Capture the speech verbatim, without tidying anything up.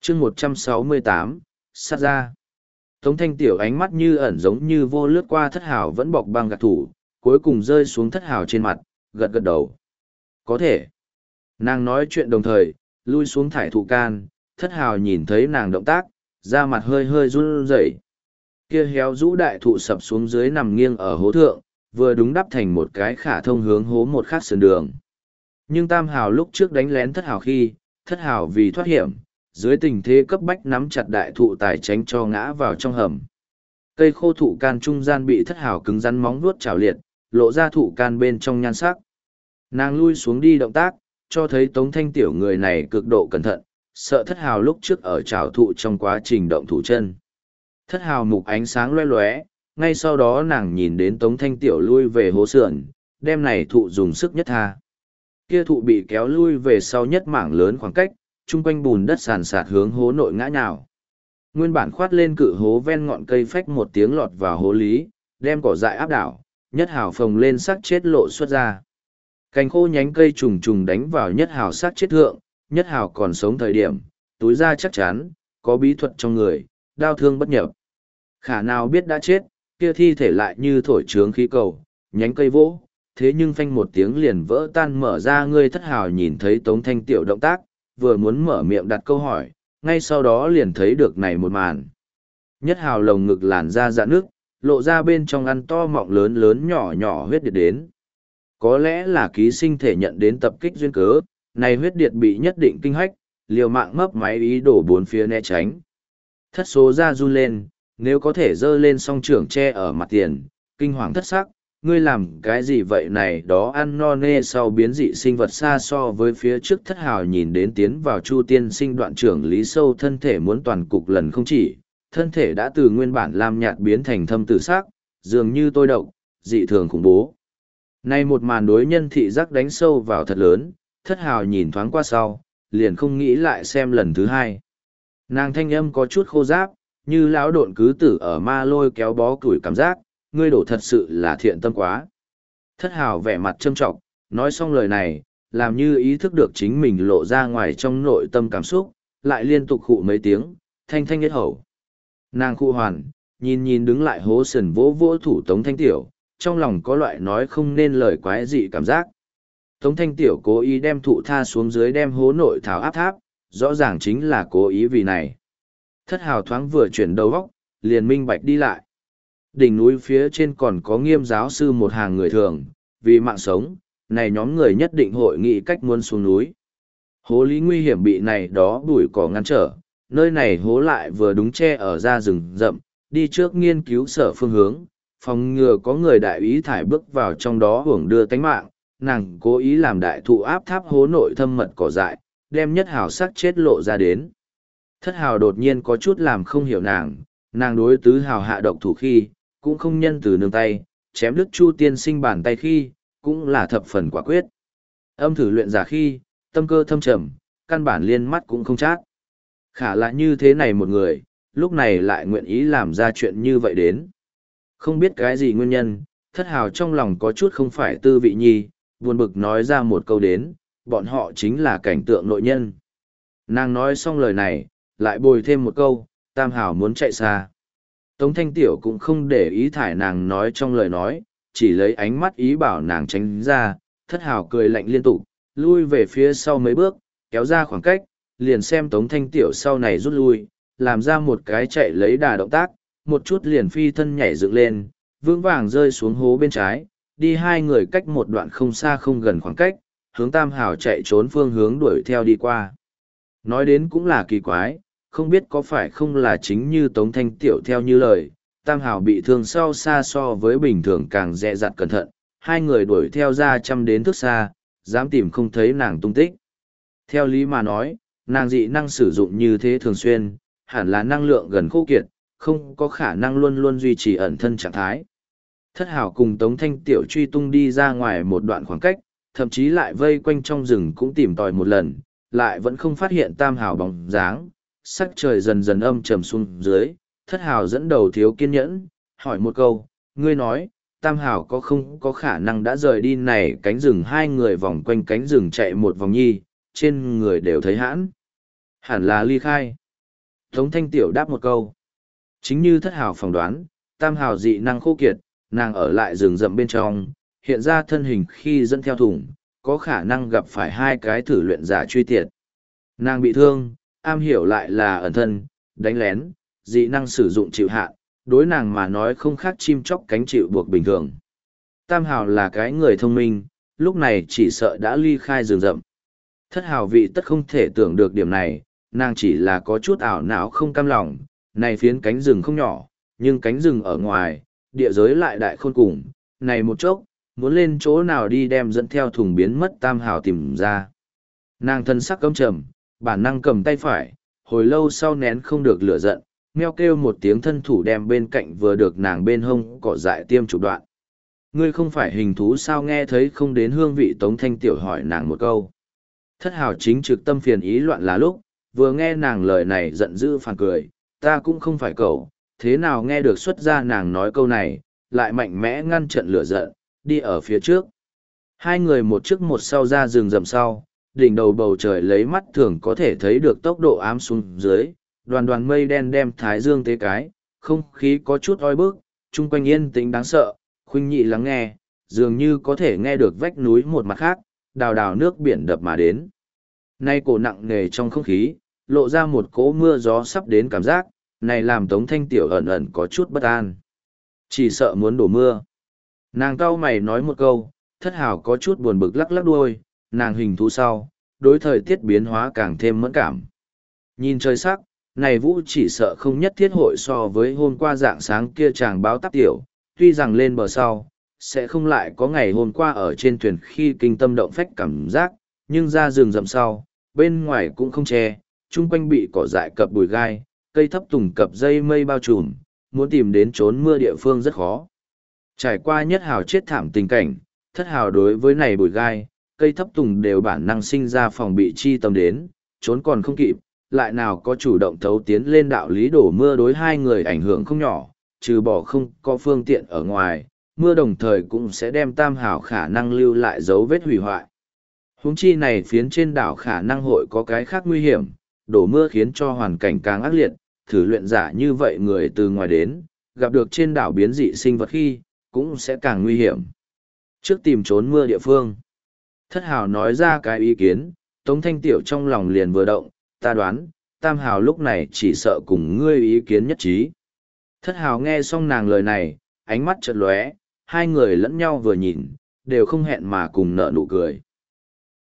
chương một trăm sáu mươi tám, sát ra. Tống thanh tiểu ánh mắt như ẩn giống như vô lướt qua thất hào vẫn bọc băng gạt thủ, cuối cùng rơi xuống thất hào trên mặt, gật gật đầu. Có thể. Nàng nói chuyện đồng thời, lui xuống thải thụ can, thất hào nhìn thấy nàng động tác, da mặt hơi hơi run rẩy. Kia héo rũ đại thụ sập xuống dưới nằm nghiêng ở hố thượng, vừa đúng đắp thành một cái khả thông hướng hố một khác sườn đường. Nhưng tam hào lúc trước đánh lén thất hào khi, thất hào vì thoát hiểm, dưới tình thế cấp bách nắm chặt đại thụ tài tránh cho ngã vào trong hầm. Cây khô thụ can trung gian bị thất hào cứng rắn móng vuốt trào liệt, lộ ra thụ can bên trong nhan sắc. Nàng lui xuống đi động tác, cho thấy tống thanh tiểu người này cực độ cẩn thận, sợ thất hào lúc trước ở trào thụ trong quá trình động thủ chân. Thất hào mục ánh sáng loe loé, ngay sau đó nàng nhìn đến tống thanh tiểu lui về hố sườn, đem này thụ dùng sức nhất tha. Kia thụ bị kéo lui về sau nhất mảng lớn khoảng cách, chung quanh bùn đất sàn sạt hướng hố nội ngã nhào. Nguyên bản khoát lên cự hố ven ngọn cây phách một tiếng lọt vào hố lý, đem cỏ dại áp đảo, nhất hào phồng lên sắc chết lộ xuất ra. Cành khô nhánh cây trùng trùng đánh vào nhất hào sắc chết thượng, nhất hào còn sống thời điểm, túi ra chắc chắn, có bí thuật trong người, đau thương bất nhập. Khả nào biết đã chết, kia thi thể lại như thổi trướng khí cầu, nhánh cây vỗ, thế nhưng phanh một tiếng liền vỡ tan mở ra. Ngươi thất hào nhìn thấy tống thanh tiểu động tác, vừa muốn mở miệng đặt câu hỏi, ngay sau đó liền thấy được này một màn. Nhất hào lồng ngực làn ra dạ nước, lộ ra bên trong ăn to mọng lớn lớn nhỏ nhỏ huyết điệt đến. Có lẽ là ký sinh thể nhận đến tập kích duyên cớ, này huyết điệt bị nhất định kinh hách, liều mạng mấp máy ý đổ bốn phía né tránh. Thất số ra run lên, nếu có thể dơ lên song trưởng che ở mặt tiền, kinh hoàng thất sắc, ngươi làm cái gì vậy này đó ăn no nê sau biến dị sinh vật xa so với phía trước thất hào nhìn đến tiến vào chu tiên sinh đoạn trưởng lý sâu thân thể muốn toàn cục lần không chỉ, thân thể đã từ nguyên bản lam nhạt biến thành thâm tử sắc, dường như tôi độc, dị thường khủng bố. Nay một màn đối nhân thị giác đánh sâu vào thật lớn, thất hào nhìn thoáng qua sau, liền không nghĩ lại xem lần thứ hai. Nàng thanh âm có chút khô giáp, như lão độn cứ tử ở ma lôi kéo bó củi cảm giác, ngươi đổ thật sự là thiện tâm quá. Thất hào vẻ mặt châm trọng, nói xong lời này, làm như ý thức được chính mình lộ ra ngoài trong nội tâm cảm xúc, lại liên tục khụ mấy tiếng, thanh thanh nhất hầu. Nàng khụ hoàn, nhìn nhìn đứng lại hố sần vỗ vỗ thủ tống thanh tiểu, trong lòng có loại nói không nên lời quái dị cảm giác. Tống thanh tiểu cố ý đem thụ tha xuống dưới đem hố nội thảo áp tháp, rõ ràng chính là cố ý vì này. Thất hào thoáng vừa chuyển đầu góc, liền minh bạch đi lại. Đỉnh núi phía trên còn có nghiêm giáo sư một hàng người thường, vì mạng sống, này nhóm người nhất định hội nghị cách muốn xuống núi. Hố lý nguy hiểm bị này đó bụi cỏ ngăn trở, nơi này hố lại vừa đúng che ở ra rừng rậm, đi trước nghiên cứu sở phương hướng, phòng ngừa có người đại ý thải bước vào trong đó hưởng đưa tánh mạng, nàng cố ý làm đại thụ áp tháp hố nội thâm mật cỏ dại, đem nhất hào sắc chết lộ ra đến. Thất hào đột nhiên có chút làm không hiểu nàng, nàng đối tứ hào hạ độc thủ khi, cũng không nhân từ nương tay, chém đứt chu tiên sinh bàn tay khi, cũng là thập phần quả quyết. Âm thử luyện giả khi, tâm cơ thâm trầm, căn bản liên mắt cũng không chát. Khả là như thế này một người, lúc này lại nguyện ý làm ra chuyện như vậy đến. Không biết cái gì nguyên nhân, thất hào trong lòng có chút không phải tư vị nhi, buồn bực nói ra một câu đến, bọn họ chính là cảnh tượng nội nhân. Nàng nói xong lời này, lại bồi thêm một câu, tam hào muốn chạy xa. Tống thanh tiểu cũng không để ý thải nàng nói trong lời nói, chỉ lấy ánh mắt ý bảo nàng tránh ra, thất hào cười lạnh liên tục, lui về phía sau mấy bước, kéo ra khoảng cách, liền xem tống thanh tiểu sau này rút lui, làm ra một cái chạy lấy đà động tác, một chút liền phi thân nhảy dựng lên, vững vàng rơi xuống hố bên trái, đi hai người cách một đoạn không xa không gần khoảng cách, hướng tam hào chạy trốn phương hướng đuổi theo đi qua. Nói đến cũng là kỳ quái, không biết có phải không là chính như tống thanh tiểu theo như lời, tam hào bị thương sau xa so với bình thường càng dè dặt cẩn thận, hai người đuổi theo ra trăm đến thước xa, dám tìm không thấy nàng tung tích. Theo lý mà nói, nàng dị năng sử dụng như thế thường xuyên, hẳn là năng lượng gần khô kiệt, không có khả năng luôn luôn duy trì ẩn thân trạng thái. Thất hào cùng tống thanh tiểu truy tung đi ra ngoài một đoạn khoảng cách, thậm chí lại vây quanh trong rừng cũng tìm tòi một lần, lại vẫn không phát hiện tam hào bóng dáng. Sắc trời dần dần âm trầm xuống dưới, thất hào dẫn đầu thiếu kiên nhẫn, hỏi một câu, ngươi nói, tam hào có không có khả năng đã rời đi này cánh rừng, hai người vòng quanh cánh rừng chạy một vòng nhi, trên người đều thấy hãn. Hẳn là ly khai. Tống Thanh Tiểu đáp một câu. Chính như thất hào phỏng đoán, tam hào dị năng khô kiệt, nàng ở lại rừng rậm bên trong, hiện ra thân hình khi dẫn theo thùng, có khả năng gặp phải hai cái thử luyện giả truy tiệt. Nàng bị thương, am hiểu lại là ẩn thân, đánh lén, dị năng sử dụng chịu hạn, đối nàng mà nói không khác chim chóc cánh chịu buộc bình thường. Tam hào là cái người thông minh, lúc này chỉ sợ đã ly khai rừng rậm. Thất hào vị tất không thể tưởng được điểm này, nàng chỉ là có chút ảo não không cam lòng, này phiến cánh rừng không nhỏ, nhưng cánh rừng ở ngoài, địa giới lại đại khôn cùng, này một chốc, muốn lên chỗ nào đi đem dẫn theo thùng biến mất tam hào tìm ra. Nàng thân sắc căm trầm, bản năng cầm tay phải, hồi lâu sau nén không được lửa giận, meo kêu một tiếng thân thủ đem bên cạnh vừa được nàng bên hông cỏ dại tiêm chụp đoạn. Ngươi không phải hình thú sao nghe thấy không đến hương vị Tống Thanh Tiểu hỏi nàng một câu. Thất hào chính trực tâm phiền ý loạn là lúc, vừa nghe nàng lời này giận dữ phản cười, ta cũng không phải cậu, thế nào nghe được xuất ra nàng nói câu này, lại mạnh mẽ ngăn trận lửa giận, đi ở phía trước. Hai người một trước một sau ra rừng rậm sau, đỉnh đầu bầu trời lấy mắt thường có thể thấy được tốc độ ám xuống dưới, đoàn đoàn mây đen đem thái dương tế cái, không khí có chút oi bức, chung quanh yên tĩnh đáng sợ, khuynh nhị lắng nghe, dường như có thể nghe được vách núi một mặt khác, đào đào nước biển đập mà đến. Nay cổ nặng nề trong không khí, lộ ra một cỗ mưa gió sắp đến cảm giác, này làm Tống Thanh Tiểu ẩn ẩn có chút bất an. Chỉ sợ muốn đổ mưa. Nàng cau mày nói một câu, thất hào có chút buồn bực lắc lắc đuôi, nàng hình thú sau, đối thời tiết biến hóa càng thêm mẫn cảm. Nhìn trời sắc, này vũ chỉ sợ không nhất thiết hội so với hôm qua dạng sáng kia chàng báo táp tiểu, tuy rằng lên bờ sau, sẽ không lại có ngày hôm qua ở trên thuyền khi kinh tâm động phách cảm giác, nhưng ra rừng rậm sau, bên ngoài cũng không che, chung quanh bị cỏ dại cập bụi gai, cây thấp tùng cập dây mây bao trùm, muốn tìm đến trốn mưa địa phương rất khó. Trải qua nhất hào chết thảm tình cảnh, thất hào đối với này bụi gai, cây thấp tùng đều bản năng sinh ra phòng bị chi tâm đến, trốn còn không kịp, lại nào có chủ động thấu tiến lên đạo lý đổ mưa đối hai người ảnh hưởng không nhỏ, trừ bỏ không có phương tiện ở ngoài, mưa đồng thời cũng sẽ đem tam hào khả năng lưu lại dấu vết hủy hoại. Huống chi này phiến trên đảo khả năng hội có cái khác nguy hiểm, đổ mưa khiến cho hoàn cảnh càng ác liệt, thử luyện giả như vậy người từ ngoài đến, gặp được trên đảo biến dị sinh vật khi, cũng sẽ càng nguy hiểm. Trước tìm trốn mưa địa phương, thất hào nói ra cái ý kiến, Tống Thanh Tiểu trong lòng liền vừa động, ta đoán, tam hào lúc này chỉ sợ cùng ngươi ý kiến nhất trí. Thất hào nghe xong nàng lời này, ánh mắt chợt lóe, hai người lẫn nhau vừa nhìn, đều không hẹn mà cùng nở nụ cười.